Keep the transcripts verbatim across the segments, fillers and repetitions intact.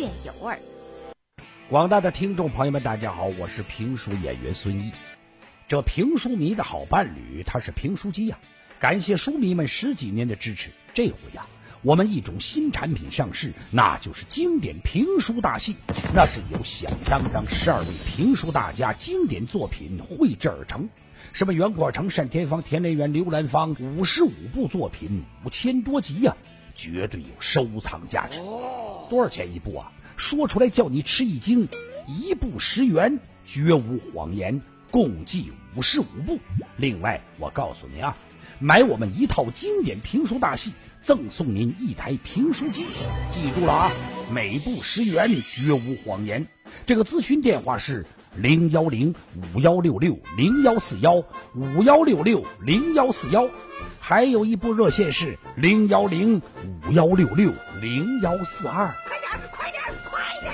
变有味。 广大的听众朋友们，大家好，我是评书演员孙一。这评书迷的好伴侣，他是评书机呀、啊！感谢书迷们十几年的支持。这回呀、啊，我们一种新产品上市，那就是经典评书大戏。那是由响当当十二位评书大家经典作品绘制而成。什么袁阔成、单田芳、田连元、刘兰芳，五十五部作品，五千多集呀、啊，绝对有收藏价值。多少钱一部啊？说出来叫你吃一惊，一部十元，绝无谎言，共计五十五部。另外我告诉您啊，买我们一套经典评书大戏，赠送您一台评书机。记住了啊，每部十元，绝无谎言。这个咨询电话是零幺零五幺六六零幺四幺五幺六六零幺四幺，还有一部热线是零幺零五幺六六零幺四二。 快点，快点！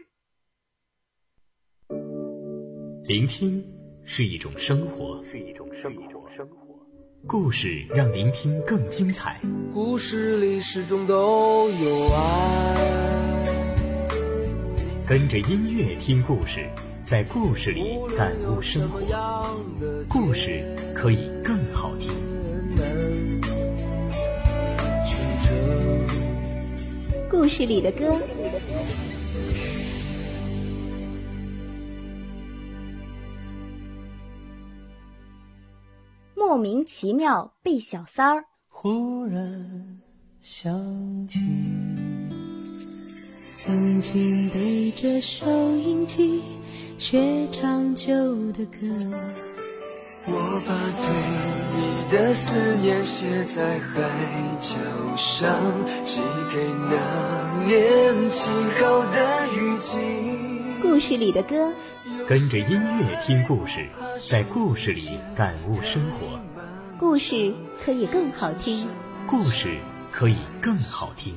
聆听是一种生活， 是一种生活，生活。 故事让聆听更精彩。 故事里始终都有爱。 跟着音乐听故事，在故事里感悟生活。故事可以更好听。 故事里的歌。莫名其妙被小三儿。 忽然想起曾经背着收音机学唱旧的歌， 我把对你的思念写在海角上，寄给那年轻后的雨季。 故事里的歌。 跟着音乐听故事，在故事里感悟生活。 故事可以更好听。 故事可以更好听。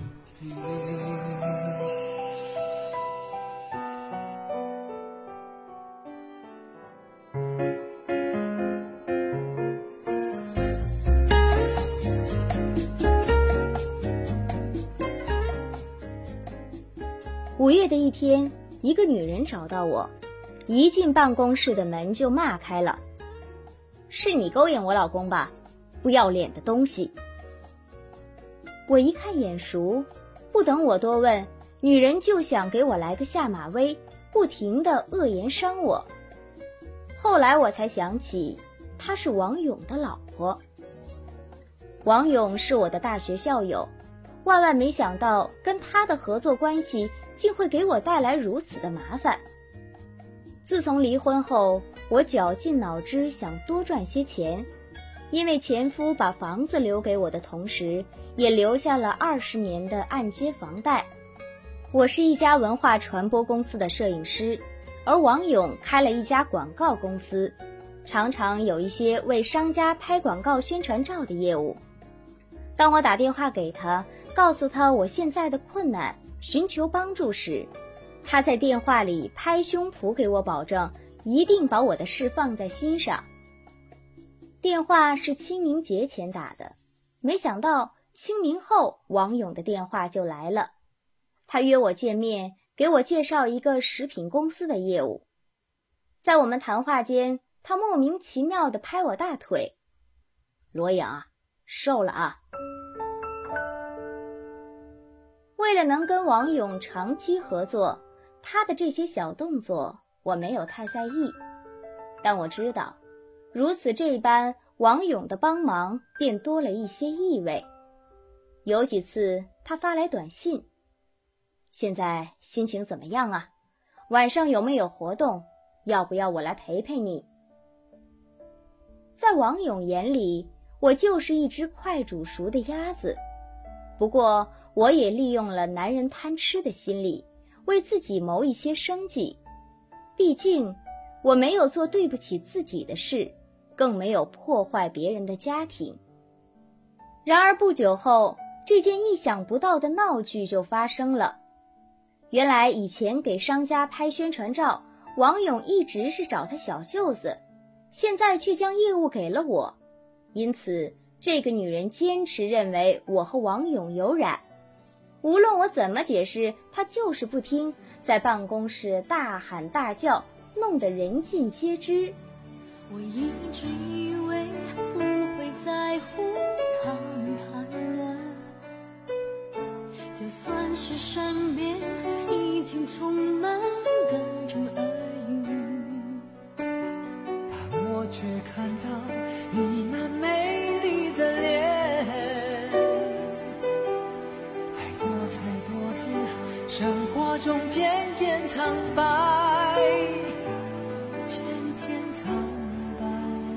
五月的一天，一个女人找到我，一进办公室的门就骂开了：是你勾引我老公吧？不要脸的东西！我一看眼熟，不等我多问，女人就想给我来个下马威，不停地恶言伤我。后来我才想起，她是王勇的老婆。王勇是我的大学校友，万万没想到跟他的合作关系竟会给我带来如此的麻烦。自从离婚后，我绞尽脑汁想多赚些钱，因为前夫把房子留给我的同时，也留下了二十年的按揭房贷。我是一家文化传播公司的摄影师，而王勇开了一家广告公司，常常有一些为商家拍广告宣传照的业务。当我打电话给他，告诉他我现在的困难，寻求帮助时，他在电话里拍胸脯给我保证，一定把我的事放在心上。电话是清明节前打的，没想到清明后王勇的电话就来了。他约我见面，给我介绍一个食品公司的业务。在我们谈话间，他莫名其妙地拍我大腿：罗颖啊，瘦了啊。为了能跟王勇长期合作，他的这些小动作我没有太在意，但我知道如此这般，王勇的帮忙便多了一些意味。有几次他发来短信：现在心情怎么样啊？晚上有没有活动？要不要我来陪陪你？在王勇眼里，我就是一只快煮熟的鸭子。不过我也利用了男人贪吃的心理，为自己谋一些生计。毕竟我没有做对不起自己的事，更没有破坏别人的家庭。然而不久后，这件意想不到的闹剧就发生了。原来以前给商家拍宣传照，王勇一直是找他小舅子，现在却将业务给了我。因此这个女人坚持认为我和王勇有染。 无论我怎么解释，他就是不听，在办公室大喊大叫，弄得人尽皆知。 我一直以为不会在乎他们谈论，就算是身边已经充满各种耳语， 但我却看到你那美丽的脸，在多彩多姿生活中渐渐苍白，渐渐苍白。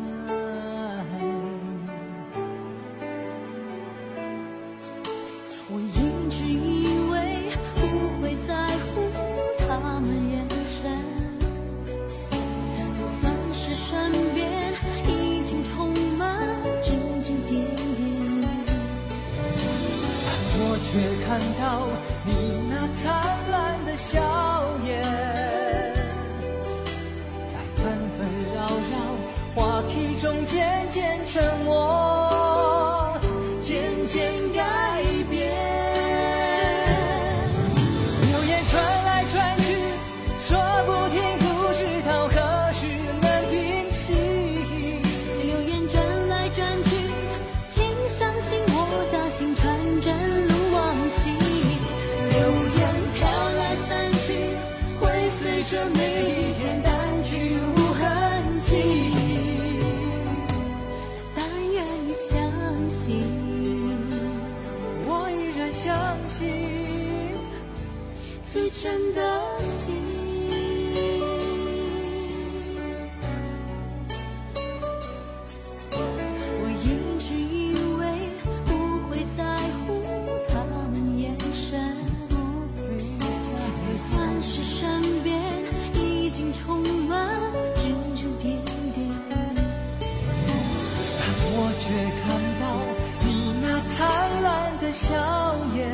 我一直以为不会在乎他们眼神，就算是身边已经充满指指点点， 但我却看到你那灿烂的笑颜，在纷纷扰扰话题中渐渐沉默，渐渐改变。流言传来传去，说不停，不知道何时能平息。 流言转来转去，请相信我的心传真如往昔。 流言飘来散去，会随着每一天淡去无痕迹。 但愿你相信， 我依然相信最真的心。我一直以为不会在乎他们眼神，就算是身边已经充满指指点点， 但我却看到你那灿烂的笑颜，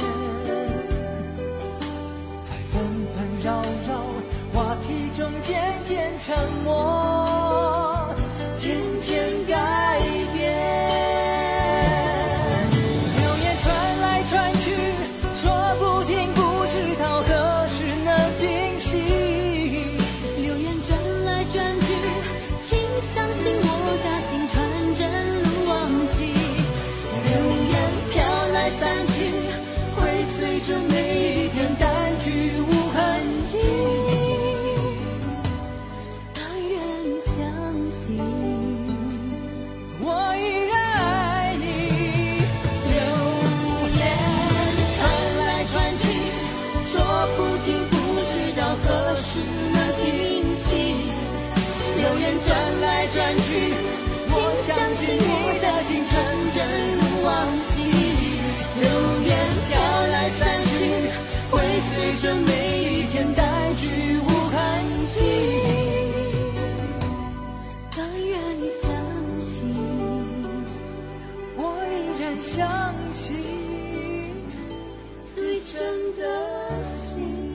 在纷纷扰扰话题中渐渐沉默，渐渐改变。流言传来传去，说不停，不知道何时能平息。 流言转来转去，请相信我的心传真如往昔。 流言飘来散去，会随着每一天淡去无痕迹。 但愿你相信， 我依然爱你。流言传来传去，说不停，不知道何时能平息。流言转来转去，我相信你的心纯真如往昔。流言飘来散去，会随着每一天淡去无痕迹。 但愿你相信， 我依然相信最真的心。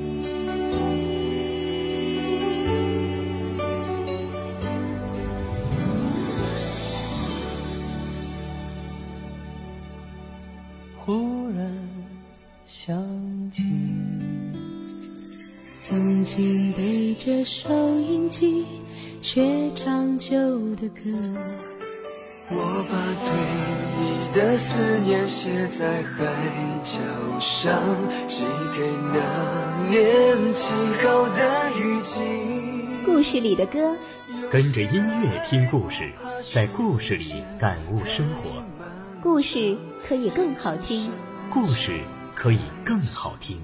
忽然想起， 曾经背着收音机学唱旧的歌， 我把对你的思念写在海角上，寄给那年起好的雨季。 故事里的歌， 跟着音乐听故事，在故事里感悟生活。 故事可以更好听。 故事可以更好听。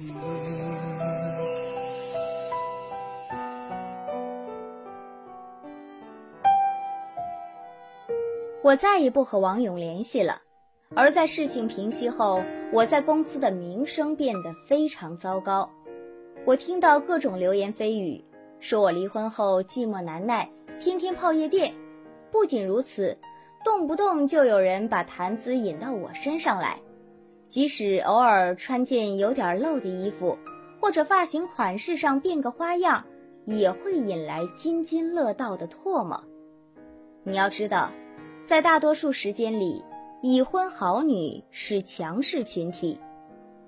我再也不和王勇联系了，而在事情平息后，我在公司的名声变得非常糟糕。我听到各种流言蜚语，说我离婚后寂寞难耐，天天泡夜店。不仅如此，动不动就有人把谈资引到我身上来，即使偶尔穿件有点露的衣服，或者发型款式上变个花样，也会引来津津乐道的唾沫。你要知道，在大多数时间里，已婚好女是强势群体，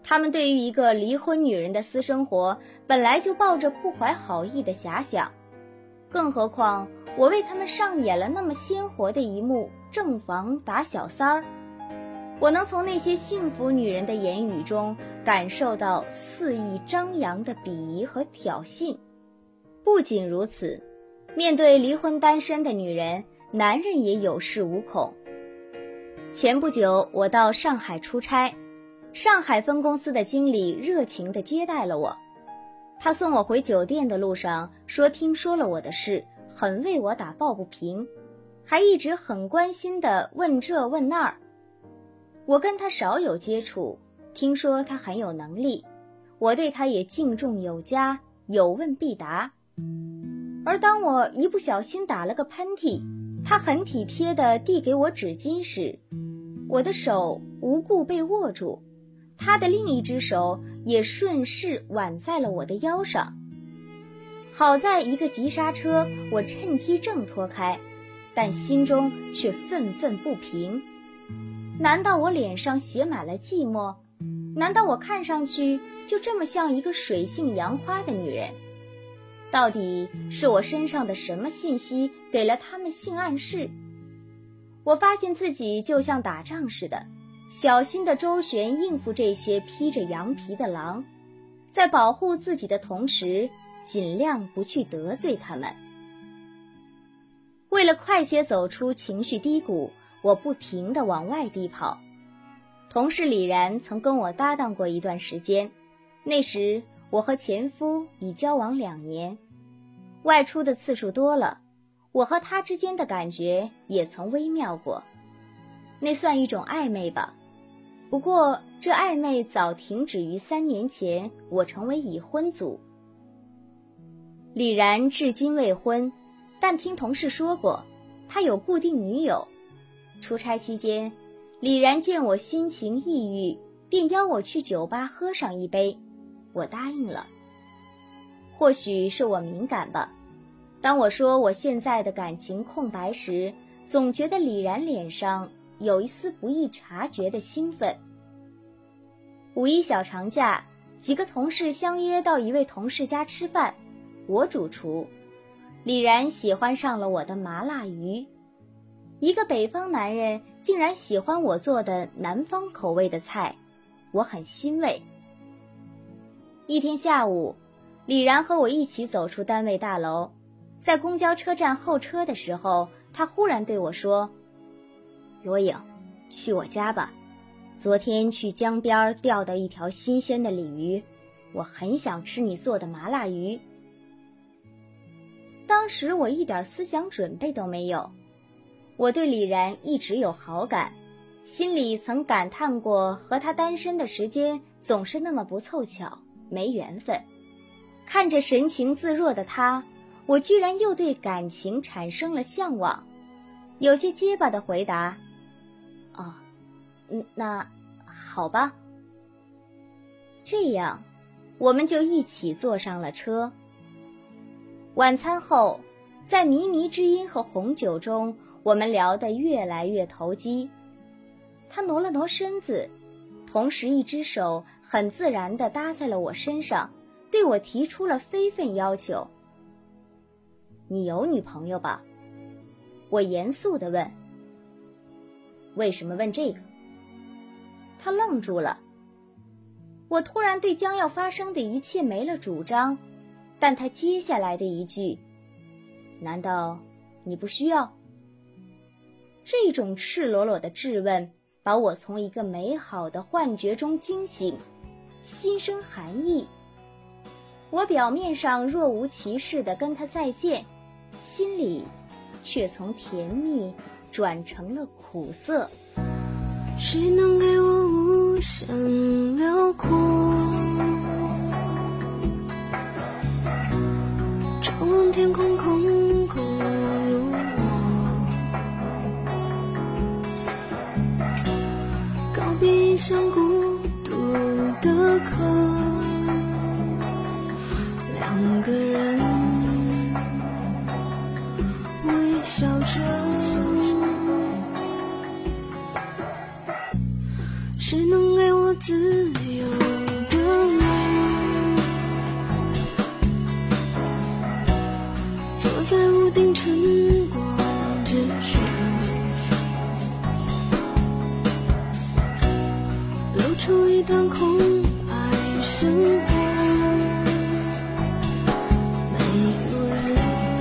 他们对于一个离婚女人的私生活本来就抱着不怀好意的遐想，更何况我为他们上演了那么鲜活的一幕正房打小三儿。我能从那些幸福女人的言语中感受到肆意张扬的鄙夷和挑衅。不仅如此，面对离婚单身的女人，男人也有恃无恐。前不久我到上海出差，上海分公司的经理热情地接待了我。他送我回酒店的路上说听说了我的事，很为我打抱不平，还一直很关心地问这问那儿。我跟他少有接触，听说他很有能力，我对他也敬重有加，有问必答。而当我一不小心打了个喷嚏，他很体贴地递给我纸巾时，我的手无故被握住，他的另一只手也顺势挽在了我的腰上。好在一个急刹车，我趁机挣脱开，但心中却愤愤不平。难道我脸上写满了寂寞？难道我看上去就这么像一个水性杨花的女人？到底是我身上的什么信息给了他们性暗示？我发现自己就像打仗似的，小心地周旋应付这些披着羊皮的狼，在保护自己的同时，尽量不去得罪他们。为了快些走出情绪低谷，我不停地往外地跑。同事李然曾跟我搭档过一段时间，那时我和前夫已交往两年，外出的次数多了，我和他之间的感觉也曾微妙过，那算一种暧昧吧。不过这暧昧早停止于三年前我成为已婚族。李然至今未婚，但听同事说过他有固定女友。出差期间，李然见我心情抑郁，便邀我去酒吧喝上一杯，我答应了。或许是我敏感吧，当我说我现在的感情空白时，总觉得李然脸上有一丝不易察觉的兴奋。五一小长假，几个同事相约到一位同事家吃饭，我主厨，李然喜欢上了我的麻辣鱼。一个北方男人竟然喜欢我做的南方口味的菜，我很欣慰。一天下午，李然和我一起走出单位大楼，在公交车站候车的时候，他忽然对我说：罗颖，去我家吧，昨天去江边钓到一条新鲜的鲤鱼，我很想吃你做的麻辣鱼。当时我一点思想准备都没有，我对李然一直有好感，心里曾感叹过和他单身的时间总是那么不凑巧，没缘分。看着神情自若的他，我居然又对感情产生了向往，有些结巴的回答：哦，嗯，那好吧。这样，我们就一起坐上了车。晚餐后，在靡靡之音和红酒中，我们聊得越来越投机。他挪了挪身子，同时一只手很自然地搭在了我身上，对我提出了非分要求。你有女朋友吧？我严肃地问。为什么问这个？他愣住了。我突然对将要发生的一切没了主张，但他接下来的一句：难道你不需要？这种赤裸裸的质问把我从一个美好的幻觉中惊醒，心生寒意。我表面上若无其事地跟他再见，心里却从甜蜜转成了苦涩。 谁能给我无限辽阔，张望天空空空如我，告别一厢孤独的客，两个人微笑着。谁能给我自由？ 活，没有人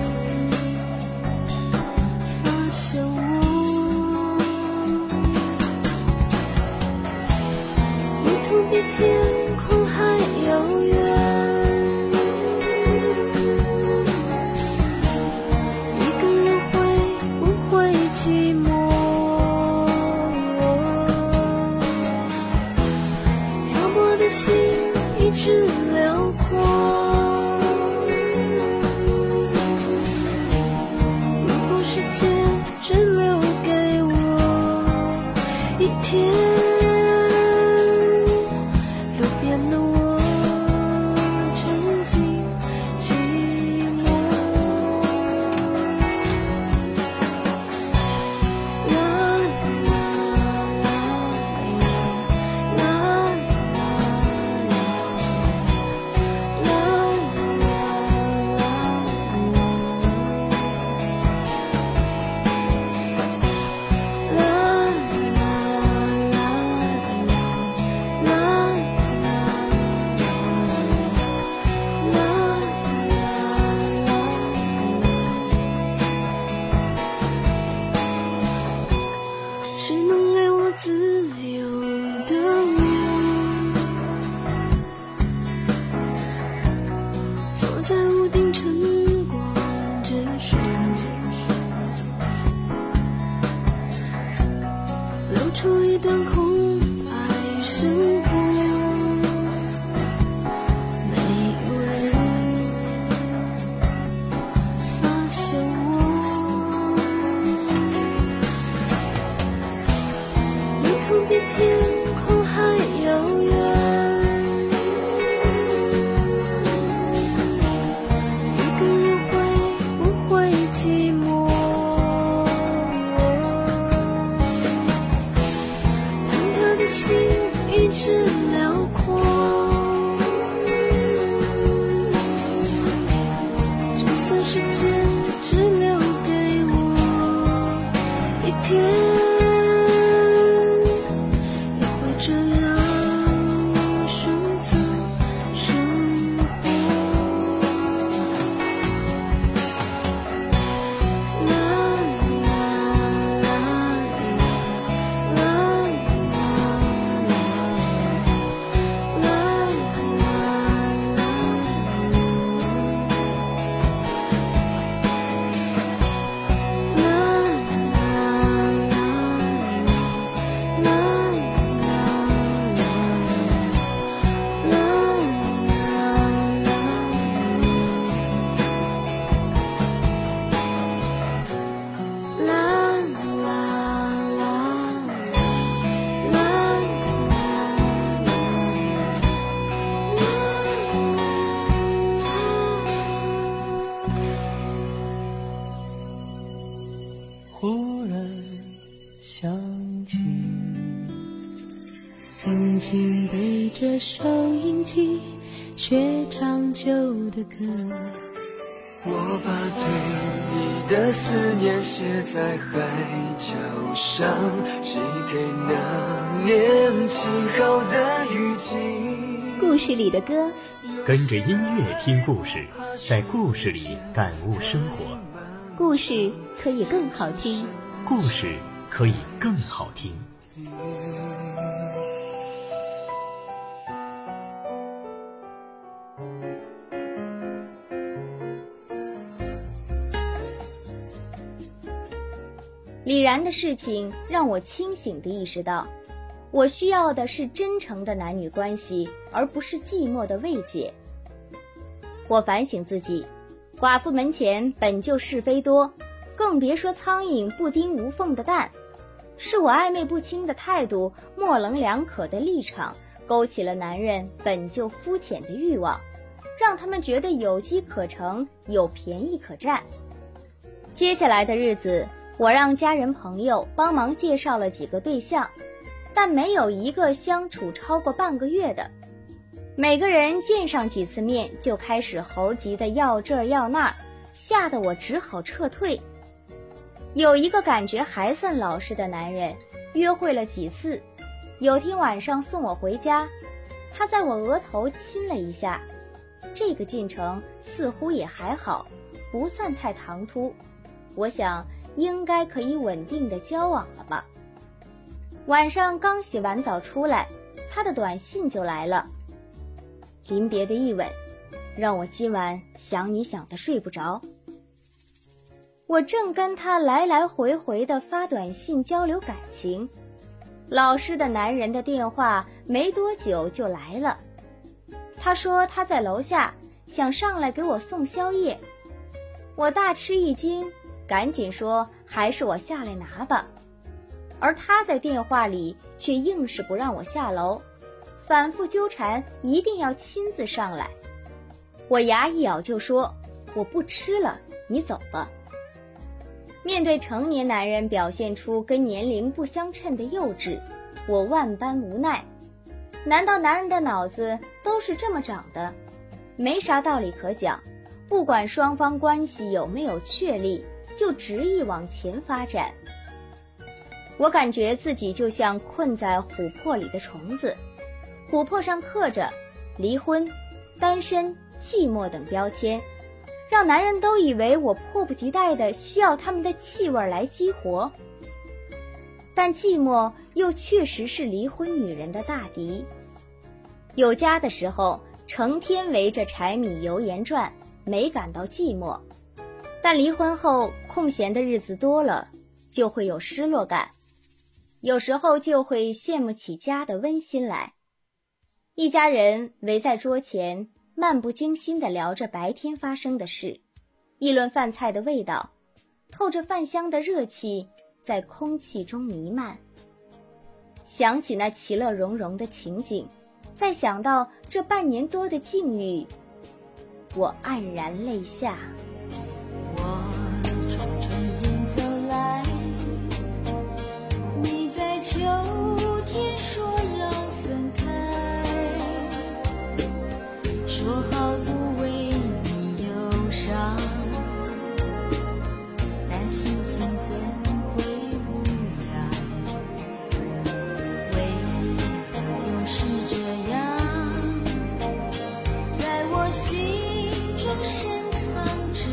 发现我。路途比天空还遥远，一个人会不会寂寞？漂泊的心一直辽阔，如果世界只留给我一天，路边的我沉浸寂寞。啦啦啦啦啦啦谁能给我自由的我？坐在屋顶晨光之上，留出一段空白生活，没有人发现我。路途比天空还遥远，一个人会不会寂寞？忐忑的心一直辽阔，就算世界只留给我一天，也会这样选择生活。啦啦啦啦啦啦忽然想起，曾经背着收音机学唱旧的歌， 我把对你的思念写在海角上，寄给那年起好的雨季。 故事里的歌， 跟着音乐听故事，在故事里感悟生活。 故事可以更好听， 故事可以更好听。 李然的事情让我清醒地意识到，我需要的是真诚的男女关系，而不是寂寞的慰藉。我反省自己，寡妇门前本就是非多，更别说苍蝇不叮无缝的蛋。是我暧昧不清的态度，模棱两可的立场，勾起了男人本就肤浅的欲望，让他们觉得有机可乘，有便宜可占。接下来的日子，我让家人朋友帮忙介绍了几个对象，但没有一个相处超过半个月的。每个人见上几次面就开始猴急的要这要那，吓得我只好撤退。有一个感觉还算老实的男人，约会了几次，有天晚上送我回家， 他在我额头亲了一下，这个进程似乎也还好，不算太唐突，我想应该可以稳定的交往了吧。晚上刚洗完澡出来，他的短信就来了，临别的一吻，让我今晚想你想得睡不着。我正跟他来来回回的发短信交流感情，老实的男人的电话没多久就来了。他说他在楼下，想上来给我送宵夜。我大吃一惊，赶紧说还是我下来拿吧。而他在电话里却硬是不让我下楼，反复纠缠一定要亲自上来。我牙一咬就说我不吃了，你走吧。面对成年男人表现出跟年龄不相称的幼稚，我万般无奈。难道男人的脑子都是这么长的？没啥道理可讲，不管双方关系有没有确立，就执意往前发展。我感觉自己就像困在琥珀里的虫子，琥珀上刻着离婚、单身、寂寞等标签，让男人都以为我迫不及待地需要他们的气味来激活。但寂寞又确实是离婚女人的大敌。有家的时候，成天围着柴米油盐转，没感到寂寞。但离婚后，空闲的日子多了，就会有失落感，有时候就会羡慕起家的温馨来。一家人围在桌前，漫不经心地聊着白天发生的事，议论饭菜的味道，透着饭香的热气在空气中弥漫。想起那其乐融融的情景，再想到这半年多的境遇，我黯然泪下。 我从春天走来，你在秋天说要分开，说好不为你忧伤，但心情怎会无恙？为何总是这样，在我心中深藏着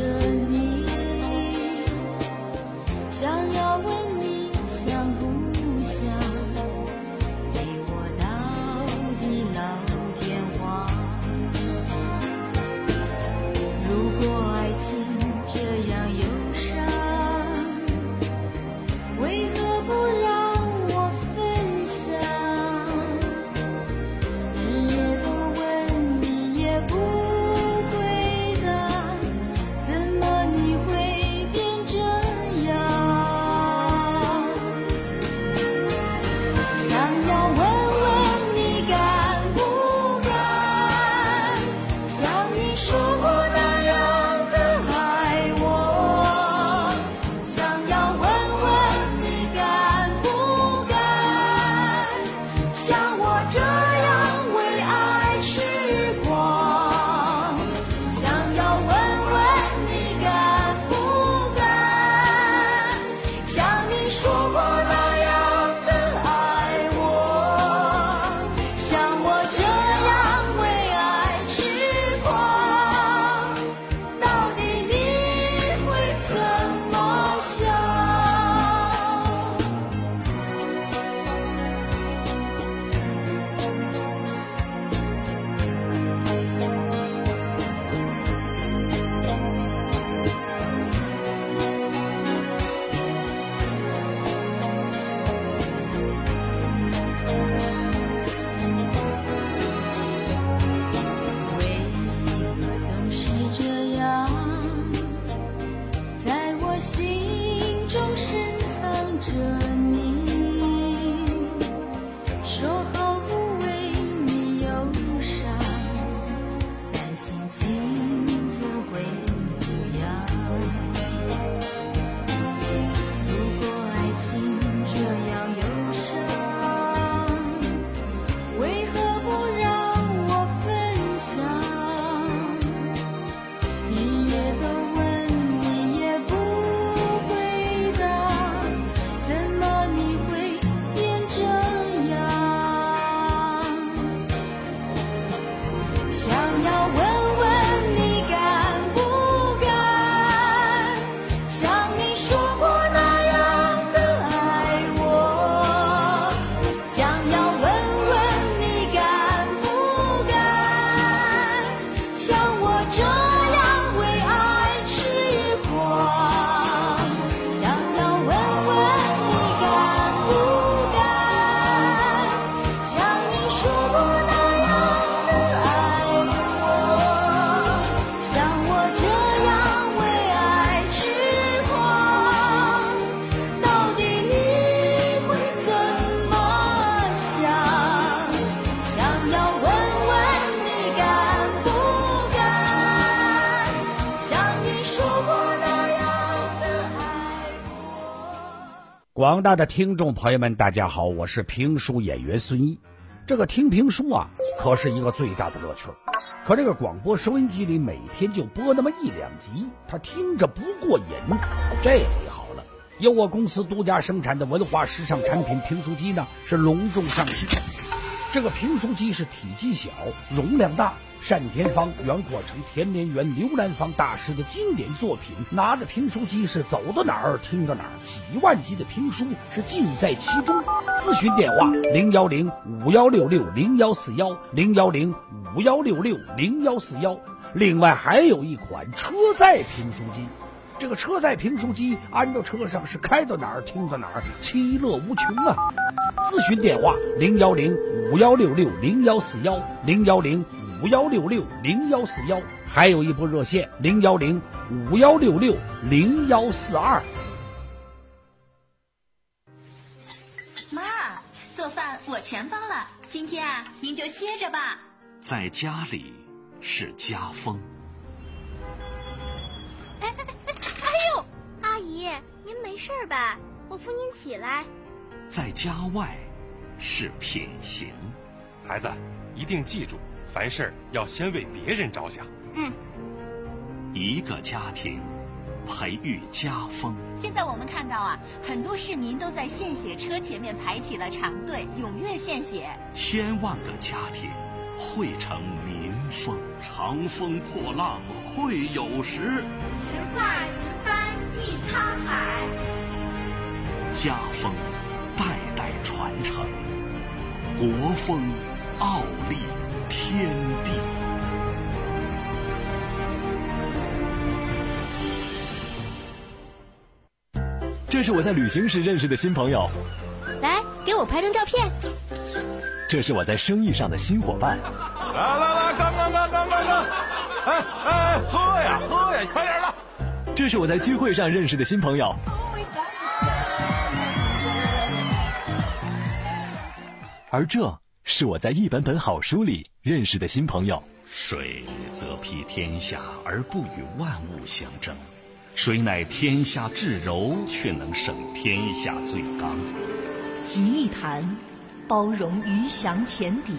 要问问你敢不敢，像你说过那样的爱我。想要问问你敢不敢，像我这样为爱痴狂。想要问问你敢不敢，像你说过那样的爱我。像我这样为爱痴狂，到底你会怎么想？想要问问你敢不敢，像你说过那样的爱我。 广大的听众朋友们，大家好，我是评书演员孙一。这个听评书啊，可是一个最大的乐趣儿。可这个广播收音机里每天就播那么一两集，他听着不过瘾。这回好了，由我公司独家生产的文化时尚产品评书机呢，是隆重上市。这个评书机是体积小，容量大，单田芳、袁阔成、田连元、刘兰芳大师的经典作品，拿着评书机是走到哪儿听到哪儿，几万集的评书是尽在其中。咨询电话零幺零五幺六六零幺四幺零幺零五幺六六零幺四幺。另外还有一款车载评书机，这个车载评书机安到车上是开到哪儿听到哪儿，其乐无穷啊！咨询电话零幺零五幺六六零幺四幺零幺零五幺六六零幺四幺，还有一部热线零幺零五幺六六零幺四二。 妈，做饭我全包了，今天啊，您就歇着吧。 在家里是家风。 哎哎哎哎呦，阿姨，您没事吧？我扶您起来。 在家外是品行。 孩子，一定记住，凡事要先为别人着想。 嗯。 一个家庭培育家风。 现在我们看到啊，很多市民都在献血车前面排起了长队，踊跃献血。 千万个家庭汇成民风。长风破浪会有时， 直挂云帆济沧海。 家风代代传承，国风傲立天地。 这是我在旅行时认识的新朋友， 来，给我拍张照片。 这是我在生意上的新伙伴。 来来来，干干干干干干！哎哎，喝呀喝呀，快点的！ 这是我在聚会上认识的新朋友。而这是我在一本本好书里认识的新朋友。 水则披天下而不与万物相争，水乃天下至柔，却能胜天下最刚。 集一谈，包容鱼翔浅底；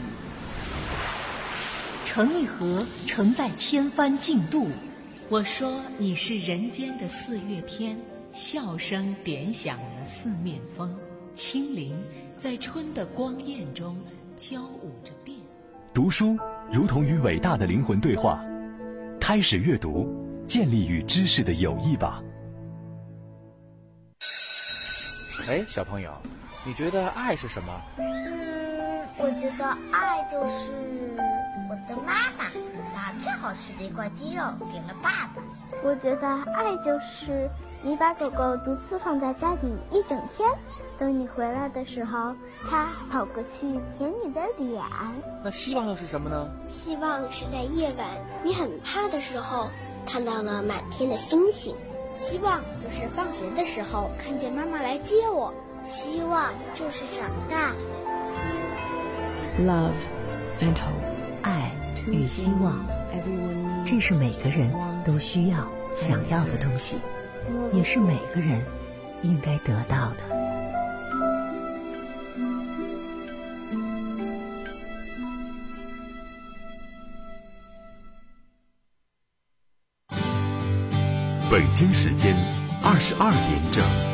成一河，承载千帆竞渡。我说你是人间的四月天，笑声点响了四面风，轻灵在春的光艳中交舞着变。 读书如同与伟大的灵魂对话，开始阅读，建立与知识的友谊吧。 哎，小朋友，你觉得爱是什么？ 嗯，我觉得爱就是我的妈妈把最好吃的一块鸡肉给了爸爸。 我觉得爱就是你把狗狗独自放在家里一整天，等你回来的时候，它跑过去舔你的脸。 那希望又是什么呢？ 希望是在夜晚你很怕的时候，看到了满天的星星。 希望就是放学的时候看见妈妈来接我。 希望就是长大。 Love and hope， 爱与希望，这是每个人都需要、想要的东西，也是每个人应该得到的。 北京时间二十二点整。